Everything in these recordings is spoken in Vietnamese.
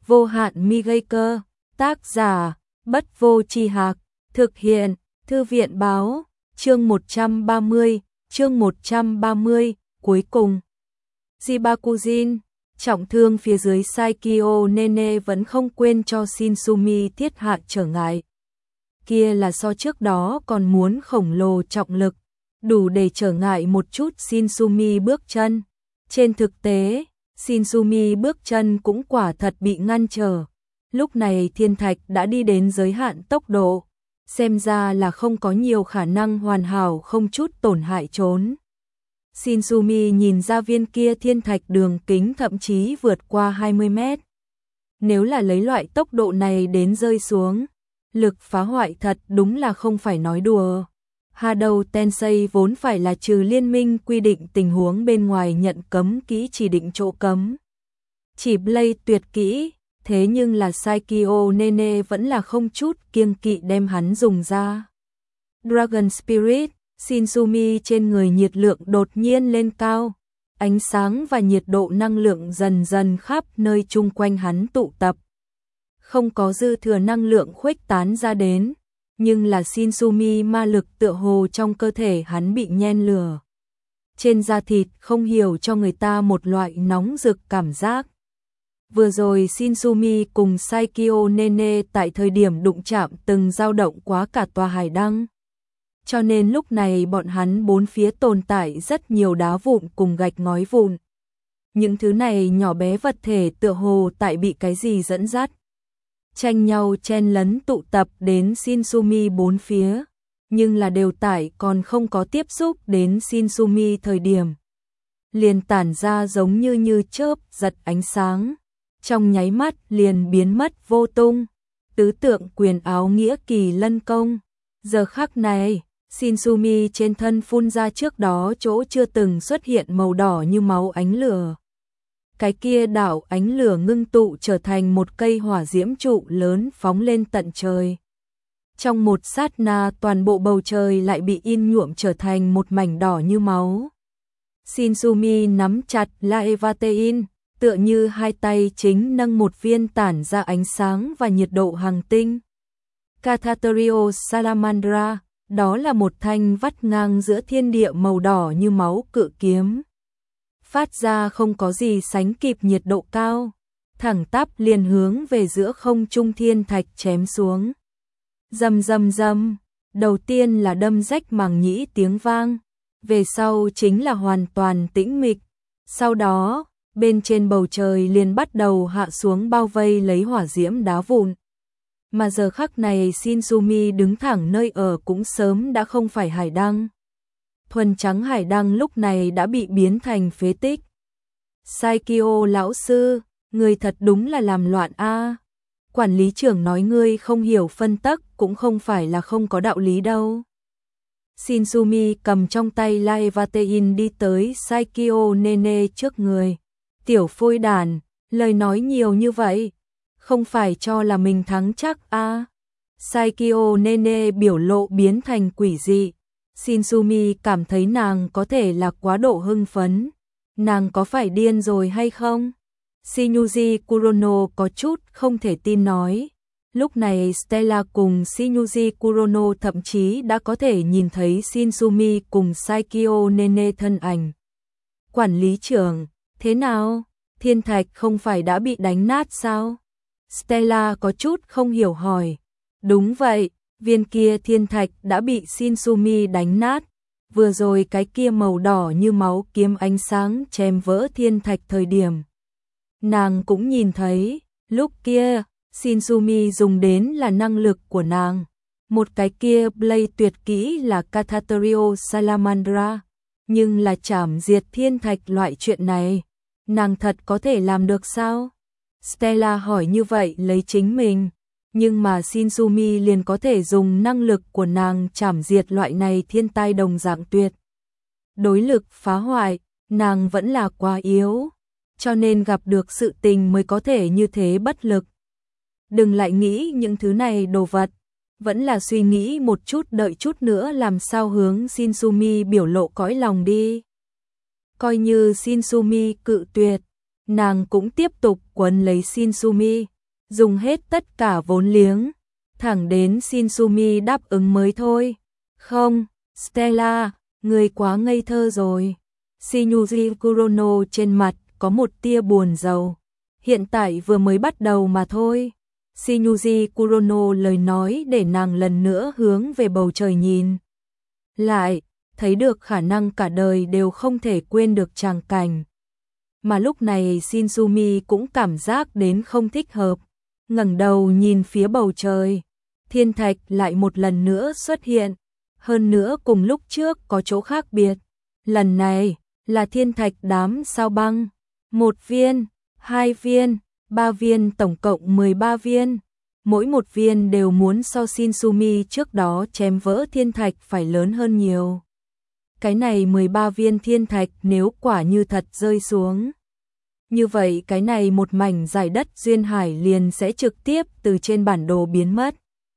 Vô hạn mi gây cơ, tác giả, Bất Vô Tri Hạc, thực hiện, Thư viện Báo, chương 130, cuối cùng. Jibakujin, trọng thương phía dưới Saikyo Nene vẫn không quên cho Shinsumi thiết hạ trở ngại. Kia là so trước đó còn muốn khổng lồ trọng lực, đủ để trở ngại một chút Shinsumi bước chân. Trên thực tế, Shinsumi bước chân cũng quả thật bị ngăn trở. Lúc này thiên thạch đã đi đến giới hạn tốc độ, xem ra là không có nhiều khả năng hoàn hảo không chút tổn hại trốn. Shinsumi nhìn ra viên kia thiên thạch đường kính thậm chí vượt qua 20 mét. Nếu là lấy loại tốc độ này đến rơi xuống, lực phá hoại thật đúng là không phải nói đùa. Hadou Tensei vốn phải là trừ liên minh quy định tình huống bên ngoài nhận cấm kỹ chỉ định chỗ cấm. Chỉ Blade tuyệt kỹ, thế nhưng là Saikyo Nene vẫn là không chút kiêng kỵ đem hắn dùng ra. Dragon Spirit, Shinsumi trên người nhiệt lượng đột nhiên lên cao. Ánh sáng và nhiệt độ năng lượng dần dần khắp nơi chung quanh hắn tụ tập. Không có dư thừa năng lượng khuếch tán ra đến, nhưng là Shinsumi ma lực tựa hồ trong cơ thể hắn bị nhen lửa. Trên da thịt không hiểu cho người ta một loại nóng rực cảm giác. Vừa rồi Shinsumi cùng Saikyo Nene tại thời điểm đụng chạm từng dao động quá cả tòa hải đăng. Cho nên lúc này bọn hắn bốn phía tồn tại rất nhiều đá vụn cùng gạch ngói vụn. Những thứ này nhỏ bé vật thể tựa hồ tại bị cái gì dẫn dắt. Tranh nhau chen lấn tụ tập đến Shinsumi bốn phía, nhưng là đều tải còn không có tiếp xúc đến Shinsumi thời điểm. Liền tản ra giống như chớp giật ánh sáng, trong nháy mắt liền biến mất vô tung. Tứ tượng quyền áo nghĩa kỳ lân công. Giờ khắc này, Shinsumi trên thân phun ra trước đó chỗ chưa từng xuất hiện màu đỏ như máu ánh lửa. Cái kia đảo ánh lửa ngưng tụ trở thành một cây hỏa diễm trụ lớn phóng lên tận trời. Trong một sát na toàn bộ bầu trời lại bị in nhuộm trở thành một mảnh đỏ như máu. Shinsumi nắm chặt Laevatein, tựa như hai tay chính nâng một viên tản ra ánh sáng và nhiệt độ hành tinh. Cathaterio Salamandra, đó là một thanh vắt ngang giữa thiên địa màu đỏ như máu cự kiếm. Phát ra không có gì sánh kịp nhiệt độ cao, thẳng tắp liền hướng về giữa không trung thiên thạch chém xuống. Rầm rầm rầm, đầu tiên là đâm rách màng nhĩ tiếng vang, về sau chính là hoàn toàn tĩnh mịch. Sau đó, bên trên bầu trời liền bắt đầu hạ xuống bao vây lấy hỏa diễm đá vụn. Mà giờ khắc này Shinsumi đứng thẳng nơi ở cũng sớm đã không phải hải đăng. Thuần trắng hải đăng lúc này đã bị biến thành phế tích. Saikyo lão sư, người thật đúng là làm loạn a. Quản lý trưởng nói ngươi không hiểu phân tắc cũng không phải là không có đạo lý đâu. Shinsumi cầm trong tay Laevatein đi tới Saikyo Nene trước người. Tiểu phôi đàn, lời nói nhiều như vậy, không phải cho là mình thắng chắc a. Saikyo Nene biểu lộ biến thành quỷ dị. Shinsumi cảm thấy nàng có thể là quá độ hưng phấn. Nàng có phải điên rồi hay không? Shinyuji Kurono có chút không thể tin nói. Lúc này Stella cùng Shinyuji Kurono thậm chí đã có thể nhìn thấy Shinsumi cùng Saikyo Nene thân ảnh. Quản lý trưởng, thế nào? Thiên thạch không phải đã bị đánh nát sao? Stella có chút không hiểu hỏi. Đúng vậy, viên kia thiên thạch đã bị Shinsumi đánh nát. Vừa rồi cái kia màu đỏ như máu kiếm ánh sáng chém vỡ thiên thạch thời điểm. Nàng cũng nhìn thấy, lúc kia, Shinsumi dùng đến là năng lực của nàng. Một cái kia Blade tuyệt kỹ là Cathaterio Salamandra. Nhưng là chảm diệt thiên thạch loại chuyện này, nàng thật có thể làm được sao? Stella hỏi như vậy lấy chính mình. Nhưng mà Shinsumi liền có thể dùng năng lực của nàng chảm diệt loại này thiên tai đồng dạng tuyệt. Đối lực phá hoại, nàng vẫn là quá yếu, cho nên gặp được sự tình mới có thể như thế bất lực. Đừng lại nghĩ những thứ này đồ vật, vẫn là suy nghĩ một chút đợi chút nữa làm sao hướng Shinsumi biểu lộ cõi lòng đi. Coi như Shinsumi cự tuyệt, nàng cũng tiếp tục quấn lấy Shinsumi. dùng hết tất cả vốn liếng, thẳng đến Shinsumi đáp ứng mới thôi. Không, Stella, người quá ngây thơ rồi. Shinyuji Kurono trên mặt có một tia buồn rầu. Hiện tại vừa mới bắt đầu mà thôi. Shinyuji Kurono lời nói để nàng lần nữa hướng về bầu trời nhìn. Lại, thấy được khả năng cả đời đều không thể quên được tràng cảnh. Mà lúc này Shinsumi cũng cảm giác đến không thích hợp. Ngẩng đầu nhìn phía bầu trời. Thiên thạch lại một lần nữa xuất hiện. Hơn nữa cùng lúc trước có chỗ khác biệt. Lần này là thiên thạch đám sao băng. 1 viên, 2 viên, 3 viên, tổng cộng 13 viên. Mỗi một viên đều muốn so Shinsumi trước đó chém vỡ thiên thạch phải lớn hơn nhiều. Cái này 13 viên thiên thạch nếu quả như thật rơi xuống. Như vậy cái này một mảnh giải đất duyên hải liền sẽ trực tiếp từ trên bản đồ biến mất.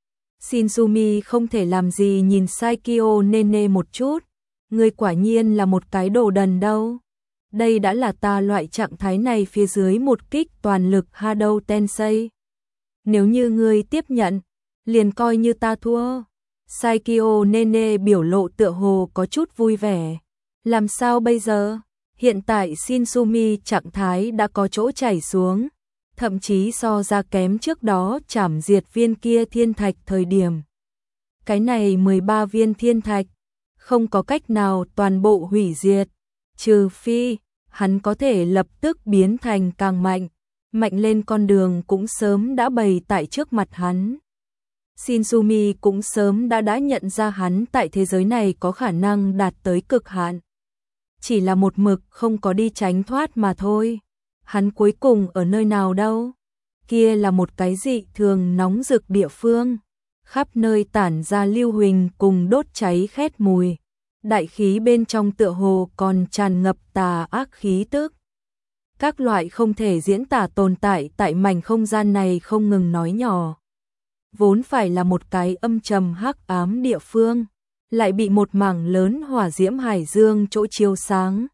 Shinsumi không thể làm gì nhìn Saikyo Nene một chút. Ngươi quả nhiên là một cái đồ đần đâu. Đây đã là ta loại trạng thái này phía dưới một kích toàn lực Hadou Tensei. Nếu như ngươi tiếp nhận, liền coi như ta thua. Saikyo Nene biểu lộ tựa hồ có chút vui vẻ. Làm sao bây giờ? Hiện tại Shinsumi trạng thái đã có chỗ chảy xuống, thậm chí so ra kém trước đó chảm diệt viên kia thiên thạch thời điểm. Cái này 13 viên thiên thạch, không có cách nào toàn bộ hủy diệt, trừ phi hắn có thể lập tức biến thành càng mạnh, mạnh lên con đường cũng sớm đã bày tại trước mặt hắn. Shinsumi cũng sớm đã nhận ra hắn tại thế giới này có khả năng đạt tới cực hạn. Chỉ là một mực không có đi tránh thoát mà thôi. Hắn cuối cùng ở nơi nào đâu? Kia là một cái dị thường nóng rực địa phương. Khắp nơi tản ra lưu huỳnh cùng đốt cháy khét mùi. Đại khí bên trong tựa hồ còn tràn ngập tà ác khí tức. Các loại không thể diễn tả tồn tại tại mảnh không gian này không ngừng nói nhỏ. Vốn phải là một cái âm trầm hắc ám địa phương, lại bị một mảng lớn hỏa diễm hải dương chỗ chiếu sáng.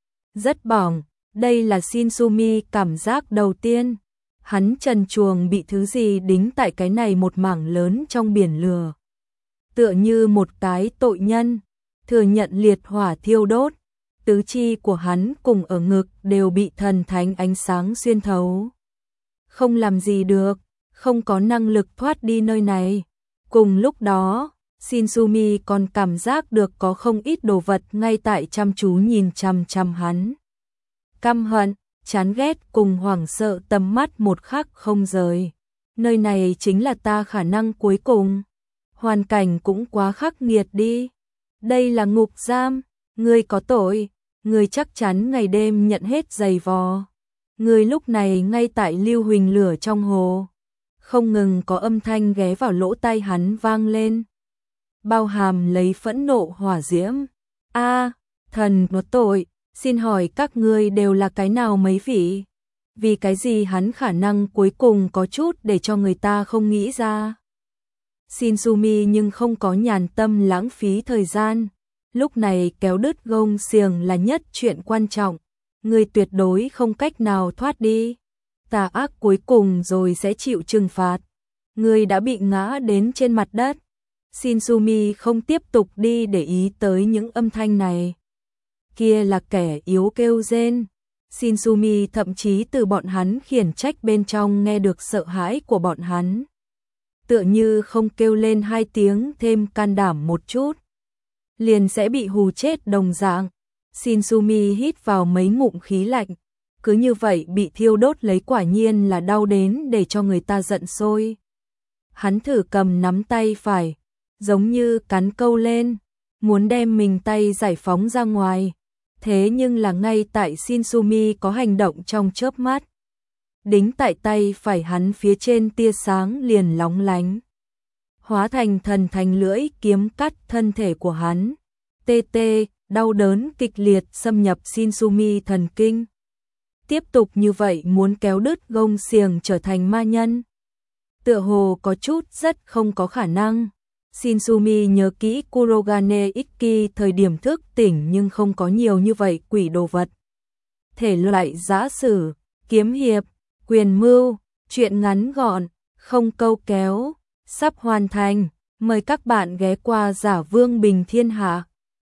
Rất bỏng, đây là Shinsumi cảm giác đầu tiên. Hắn trần truồng bị thứ gì đính tại cái này một mảng lớn trong biển lửa. Tựa như một cái tội nhân, thừa nhận liệt hỏa thiêu đốt. Tứ chi của hắn cùng ở ngực đều bị thần thánh ánh sáng xuyên thấu. Không làm gì được, không có năng lực thoát đi nơi này. Cùng lúc đó, Shinsumi còn cảm giác được có không ít đồ vật ngay tại chăm chú nhìn chằm chằm hắn. Căm hận, chán ghét cùng hoảng sợ tầm mắt một khắc không rời. Nơi này chính là ta khả năng cuối cùng. Hoàn cảnh cũng quá khắc nghiệt đi. Đây là ngục giam, ngươi có tội, ngươi chắc chắn ngày đêm nhận hết giày vò. Ngươi lúc này ngay tại lưu huỳnh lửa trong hồ. Không ngừng có âm thanh ghé vào lỗ tai hắn vang lên. Bao hàm lấy phẫn nộ hỏa diễm. A, thần có tội, xin hỏi các ngươi đều là cái nào mấy vị? Vì cái gì hắn khả năng cuối cùng có chút để cho người ta không nghĩ ra? Shinsumi nhưng không có nhàn tâm lãng phí thời gian. Lúc này kéo đứt gông xiềng là nhất chuyện quan trọng. Ngươi tuyệt đối không cách nào thoát đi. Tà ác cuối cùng rồi sẽ chịu trừng phạt. Ngươi đã bị ngã đến trên mặt đất. Shinsumi không tiếp tục đi để ý tới những âm thanh này. Kia là kẻ yếu kêu rên. Shinsumi thậm chí từ bọn hắn khiển trách bên trong nghe được sợ hãi của bọn hắn. Tựa như không kêu lên 2 tiếng thêm can đảm một chút, liền sẽ bị hù chết đồng dạng. Shinsumi hít vào mấy ngụm khí lạnh. Cứ như vậy bị thiêu đốt lấy quả nhiên là đau đến để cho người ta giận sôi. Hắn thử cầm nắm tay phải, giống như cắn câu lên, muốn đem mình tay giải phóng ra ngoài. Thế nhưng là ngay tại Shinsumi có hành động trong chớp mắt. Đính tại tay phải hắn phía trên tia sáng liền lóng lánh. Hóa thành thần thánh lưỡi kiếm cắt thân thể của hắn. Tê tê, đau đớn kịch liệt xâm nhập Shinsumi thần kinh. Tiếp tục như vậy muốn kéo đứt gông xiềng trở thành ma nhân. Tựa hồ có chút rất không có khả năng. Shinsumi nhớ kỹ Kurogane Ikki thời điểm thức tỉnh nhưng không có nhiều như vậy quỷ đồ vật. Thể loại giã sử, kiếm hiệp, quyền mưu, Chuyện ngắn gọn, không câu kéo, sắp hoàn thành. Mời các bạn ghé qua Giả Vương Bình Thiên Hạ.